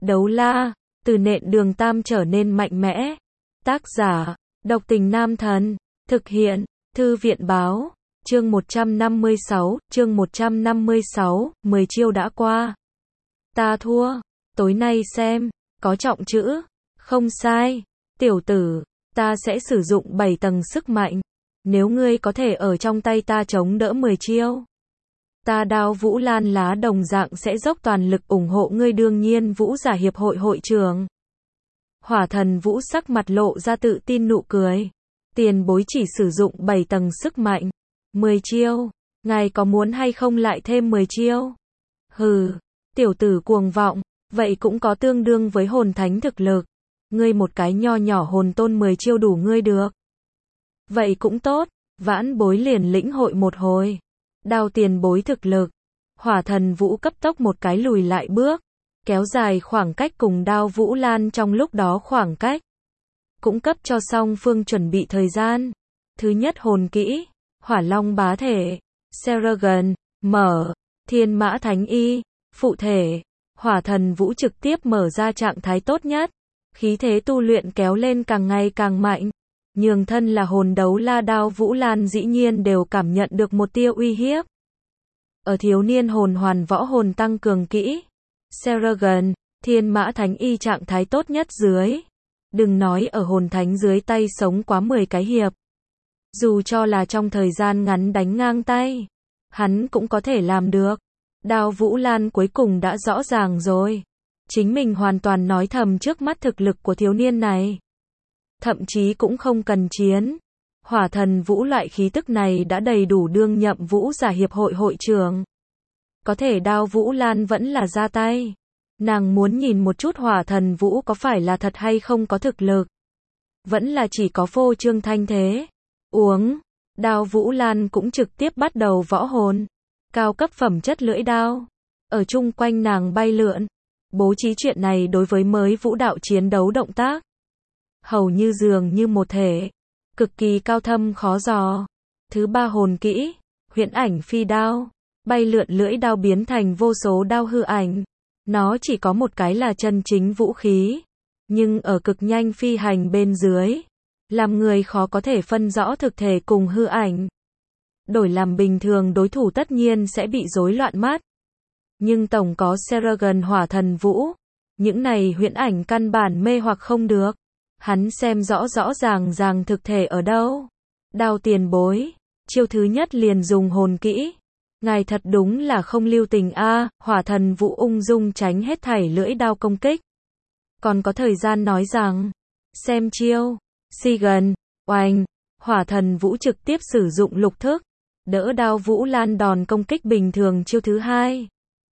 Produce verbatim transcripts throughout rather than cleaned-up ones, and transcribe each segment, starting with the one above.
Đấu la, từ nện đường tam trở nên mạnh mẽ. Tác giả, Độc Tình Nam Thần. Thực hiện, Thư viện Báo. Chương một trăm năm mươi sáu, chương một trăm năm mươi sáu, mười chiêu đã qua. Ta thua, tối nay xem, có trọng chữ. Không sai, tiểu tử, ta sẽ sử dụng bảy tầng sức mạnh. Nếu ngươi có thể ở trong tay ta chống đỡ mười chiêu, ta Đao Vũ Lan Lá đồng dạng sẽ dốc toàn lực ủng hộ ngươi. Đương nhiên Vũ Giả Hiệp hội hội trưởng Hỏa Thần Vũ sắc mặt lộ ra tự tin nụ cười. Tiền bối chỉ sử dụng bảy tầng sức mạnh. mười chiêu, ngài có muốn hay không lại thêm mười chiêu? Hừ, tiểu tử cuồng vọng, vậy cũng có tương đương với hồn thánh thực lực. Ngươi một cái nho nhỏ hồn tôn mười chiêu đủ ngươi được. Vậy cũng tốt, vãn bối liền lĩnh hội một hồi. Đao tiền bối thực lực. Hỏa Thần Vũ cấp tốc một cái lùi lại bước, kéo dài khoảng cách cùng Đao Vũ Lan trong lúc đó khoảng cách. Cũng cấp cho song phương chuẩn bị thời gian. Thứ nhất hồn kỹ, Hỏa Long bá thể, Seragon, mở, Thiên Mã Thánh Y, phụ thể. Hỏa Thần Vũ trực tiếp mở ra trạng thái tốt nhất, khí thế tu luyện kéo lên càng ngày càng mạnh. Nhường thân là hồn đấu la Đao Vũ Lan dĩ nhiên đều cảm nhận được một tia uy hiếp. Ở thiếu niên hồn hoàn võ hồn tăng cường kỹ, Seragon, Thiên Mã Thánh Y trạng thái tốt nhất dưới. Đừng nói ở hồn thánh dưới tay sống quá mười cái hiệp. Dù cho là trong thời gian ngắn đánh ngang tay, hắn cũng có thể làm được. Đao Vũ Lan cuối cùng đã rõ ràng rồi. Chính mình hoàn toàn nói thầm trước mắt thực lực của thiếu niên này. Thậm chí cũng không cần chiến. Hỏa Thần Vũ loại khí tức này đã đầy đủ đương nhậm Vũ Giả Hiệp hội hội trưởng. Có thể Đao Vũ Lan vẫn là ra tay. Nàng muốn nhìn một chút Hỏa Thần Vũ có phải là thật hay không có thực lực. Vẫn là chỉ có phô trương thanh thế. Uống. Đao Vũ Lan cũng trực tiếp bắt đầu võ hồn. Cao cấp phẩm chất lưỡi đao. Ở chung quanh nàng bay lượn. Bố trí chuyện này đối với mới vũ đạo chiến đấu động tác. Hầu như dường như một thể. Cực kỳ cao thâm khó dò. Thứ ba hồn kỹ, huyễn ảnh phi đao. Bay lượn lưỡi đao biến thành vô số đao hư ảnh. Nó chỉ có một cái là chân chính vũ khí. Nhưng ở cực nhanh phi hành bên dưới, làm người khó có thể phân rõ thực thể cùng hư ảnh. Đổi làm bình thường đối thủ tất nhiên sẽ bị rối loạn mắt. Nhưng tổng có Seragon Hỏa Thần Vũ. Những này huyễn ảnh căn bản mê hoặc không được. Hắn xem rõ rõ ràng ràng thực thể ở đâu. Đao tiền bối, chiêu thứ nhất liền dùng hồn kỹ. Ngài thật đúng là không lưu tình a. À, Hỏa Thần Vũ ung dung tránh hết thảy lưỡi đao công kích. Còn có thời gian nói rằng, xem chiêu, Sigan, oanh, Hỏa Thần Vũ trực tiếp sử dụng lục thức, đỡ Đao Vũ Lan đòn công kích bình thường. Chiêu thứ hai,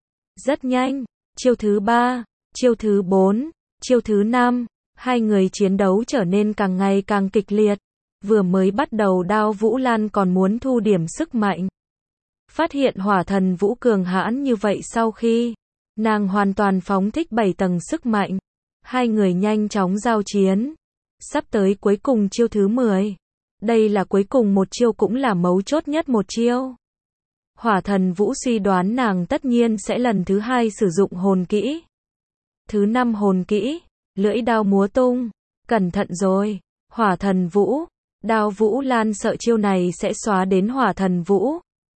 rất nhanh, chiêu thứ ba, chiêu thứ bốn, chiêu thứ năm. Hai người chiến đấu trở nên càng ngày càng kịch liệt. Vừa mới bắt đầu Đao Vũ Lan còn muốn thu điểm sức mạnh. Phát hiện Hỏa Thần Vũ cường hãn như vậy sau khi nàng hoàn toàn phóng thích bảy tầng sức mạnh. Hai người nhanh chóng giao chiến. Sắp tới cuối cùng chiêu thứ mười. Đây là cuối cùng một chiêu cũng là mấu chốt nhất một chiêu. Hỏa Thần Vũ suy đoán nàng tất nhiên sẽ lần thứ hai sử dụng hồn kỹ. Thứ năm hồn kỹ, lưỡi đao múa tung. Cẩn thận rồi, Hỏa Thần Vũ. Đao Vũ Lan sợ chiêu này sẽ xóa đến Hỏa Thần Vũ.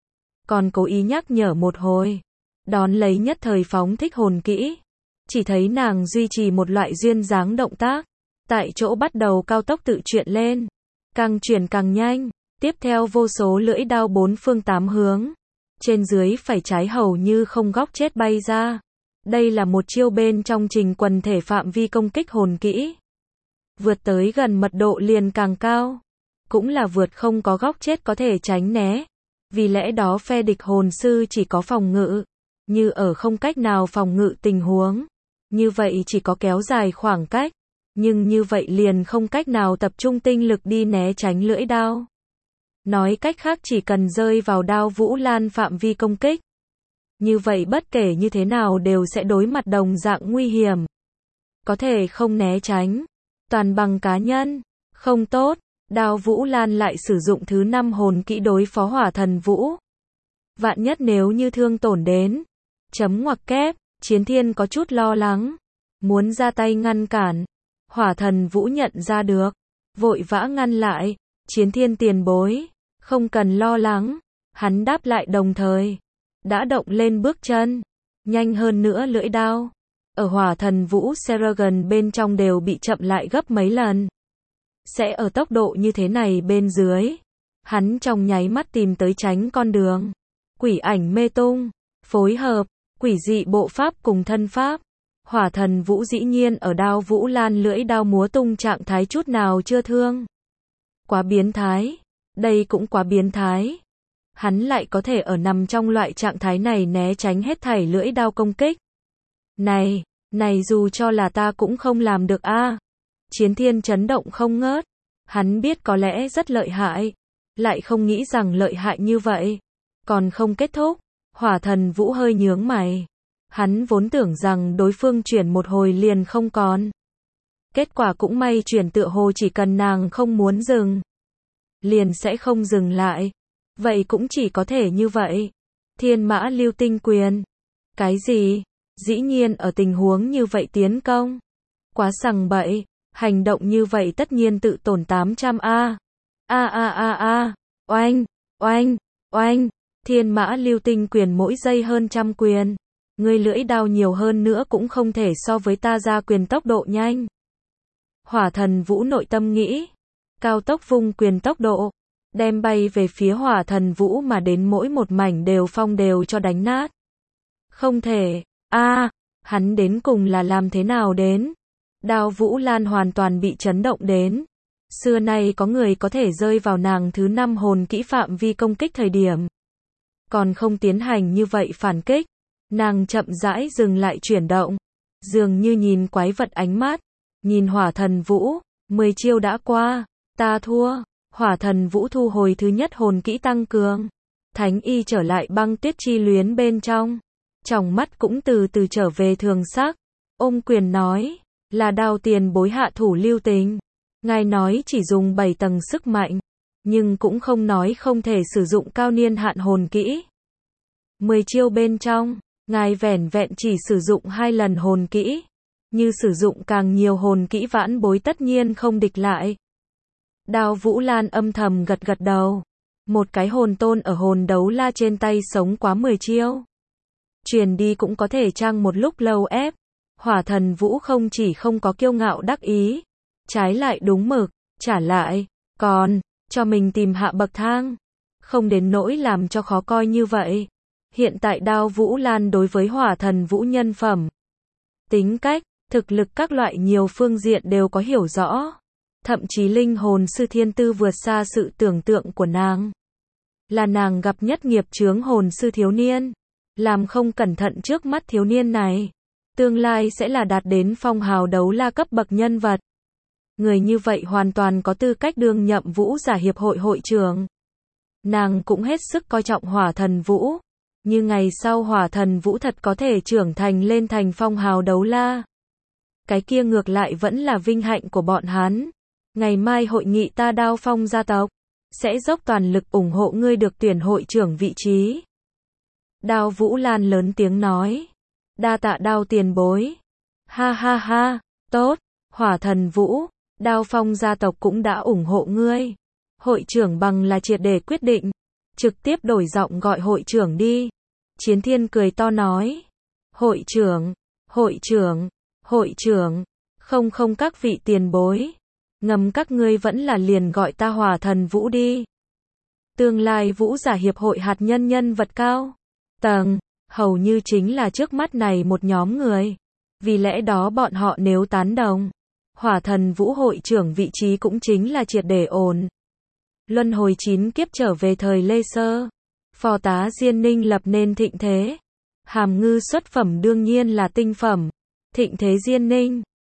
Còn cố ý nhắc nhở một hồi. Đón lấy nhất thời phóng thích hồn kỹ. Chỉ thấy nàng duy trì một loại duyên dáng động tác. Tại chỗ bắt đầu cao tốc tự chuyển lên. Càng chuyển càng nhanh. Tiếp theo vô số lưỡi đao bốn phương tám hướng. Trên dưới phải trái hầu như không góc chết bay ra. Đây là một chiêu bên trong trình quần thể phạm vi công kích hồn kỹ. Vượt tới gần mật độ liền càng cao. Cũng là vượt không có góc chết có thể tránh né. Vì lẽ đó phe địch hồn sư chỉ có phòng ngự. Như ở không cách nào phòng ngự tình huống. Như vậy chỉ có kéo dài khoảng cách. Nhưng như vậy liền không cách nào tập trung tinh lực đi né tránh lưỡi đao. Nói cách khác chỉ cần rơi vào Đao Vũ Lan phạm vi công kích. Như vậy bất kể như thế nào đều sẽ đối mặt đồng dạng nguy hiểm. Có thể không né tránh. Toàn bằng cá nhân. Không tốt. Đao Vũ Lan lại sử dụng thứ năm hồn kỹ đối phó Hỏa Thần Vũ. Vạn nhất nếu như thương tổn đến. Chấm ngoặc kép. Chiến Thiên có chút lo lắng. muốn ra tay ngăn cản. Hỏa Thần Vũ nhận ra được, vội vã ngăn lại, Chiến Thiên tiền bối, không cần lo lắng, hắn đáp lại đồng thời, đã động lên bước chân, nhanh hơn nữa lưỡi đao. Ở Hỏa Thần Vũ Seragon bên trong đều bị chậm lại gấp mấy lần. Sẽ ở tốc độ như thế này bên dưới, hắn trong nháy mắt tìm tới tránh con đường. Quỷ ảnh mê tung, phối hợp, quỷ dị bộ pháp cùng thân pháp. Hỏa Thần Vũ dĩ nhiên ở Đao Vũ Lan lưỡi đao múa tung trạng thái chút nào chưa thương. Quá biến thái, đây cũng quá biến thái. Hắn lại có thể ở nằm trong loại trạng thái này né tránh hết thảy lưỡi đao công kích. Này, này dù cho là ta cũng không làm được a. À. Chiến Thiên chấn động không ngớt. Hắn biết có lẽ rất lợi hại, lại không nghĩ rằng lợi hại như vậy. Còn không kết thúc, Hỏa Thần Vũ hơi nhướng mày. Hắn vốn tưởng rằng đối phương chuyển một hồi liền không còn. Kết quả cũng may chuyển tựa hồ chỉ cần nàng không muốn dừng, liền sẽ không dừng lại. Vậy cũng chỉ có thể như vậy. Thiên Mã Lưu Tinh Quyền. Cái gì? Dĩ nhiên ở tình huống như vậy tiến công. Quá sằng bậy, hành động như vậy tất nhiên tự tổn tám trăm a. A a a a, oanh, oanh, oanh, Thiên Mã Lưu Tinh Quyền mỗi giây hơn trăm quyền. Ngươi lưỡi đao nhiều hơn nữa cũng không thể so với ta ra quyền tốc độ nhanh. Hỏa Thần Vũ nội tâm nghĩ, cao tốc vung quyền tốc độ, đem bay về phía Hỏa Thần Vũ mà đến mỗi một mảnh đều phong đều cho đánh nát. Không thể, a, à, hắn đến cùng là làm thế nào đến? Đao Vũ Lan hoàn toàn bị chấn động đến. Xưa nay có người có thể rơi vào nàng thứ năm hồn kỹ phạm vi công kích thời điểm, còn không tiến hành như vậy phản kích. Nàng chậm rãi dừng lại chuyển động, dường như nhìn quái vật ánh mắt, nhìn Hỏa Thần Vũ, mười chiêu đã qua, ta thua. Hỏa Thần Vũ thu hồi thứ nhất hồn kỹ tăng cường, Thánh Y trở lại băng tuyết chi luyến bên trong, tròng mắt cũng từ từ trở về thường sắc, ôm quyền nói, là Đao tiền bối hạ thủ lưu tình, ngài nói chỉ dùng bảy tầng sức mạnh, nhưng cũng không nói không thể sử dụng cao niên hạn hồn kỹ. mười chiêu bên trong, ngài vẻn vẹn chỉ sử dụng hai lần hồn kỹ, như sử dụng càng nhiều hồn kỹ vãn bối tất nhiên không địch lại. Đao Vũ Lan âm thầm gật gật đầu. Một cái hồn tôn ở hồn đấu la trên tay sống quá mười chiêu. Truyền đi cũng có thể trang một lúc lâu ép. Hỏa Thần Vũ không chỉ không có kiêu ngạo đắc ý, trái lại đúng mực, trả lại, còn, cho mình tìm hạ bậc thang. Không đến nỗi làm cho khó coi như vậy. Hiện tại Đao Vũ Lan đối với Hỏa Thần Vũ nhân phẩm, tính cách, thực lực các loại nhiều phương diện đều có hiểu rõ. Thậm chí linh hồn sư thiên tư vượt xa sự tưởng tượng của nàng. Là nàng gặp nhất nghiệp chướng hồn sư thiếu niên. Làm không cẩn thận trước mắt thiếu niên này, tương lai sẽ là đạt đến phong hào đấu la cấp bậc nhân vật. Người như vậy hoàn toàn có tư cách đương nhậm Vũ Giả Hiệp hội hội trưởng. Nàng cũng hết sức coi trọng Hỏa Thần Vũ. Như ngày sau Hỏa Thần Vũ thật có thể trưởng thành lên thành phong hào đấu la, cái kia ngược lại vẫn là vinh hạnh của bọn hắn. Ngày mai hội nghị ta Đao Phong gia tộc sẽ dốc toàn lực ủng hộ ngươi được tuyển hội trưởng vị trí. Đao Vũ Lan lớn tiếng nói. Đa tạ Đao tiền bối. Ha ha ha, tốt, Hỏa Thần Vũ, Đao Phong gia tộc cũng đã ủng hộ ngươi. Hội trưởng bằng là triệt để quyết định, trực tiếp đổi giọng gọi hội trưởng đi. Chiến Thiên cười to nói. Hội trưởng, hội trưởng, hội trưởng, không không các vị tiền bối. Ngầm các ngươi vẫn là liền gọi ta Hỏa Thần Vũ đi. Tương lai Vũ Giả Hiệp hội hạt nhân nhân vật cao tầng, hầu như chính là trước mắt này một nhóm người. Vì lẽ đó bọn họ nếu tán đồng, Hỏa Thần Vũ hội trưởng vị trí cũng chính là triệt để ổn. Luân hồi chín kiếp trở về thời Lê Sơ, phò tá Diên Ninh lập nên thịnh thế. Hàm ngư xuất phẩm đương nhiên là tinh phẩm. Thịnh thế Diên Ninh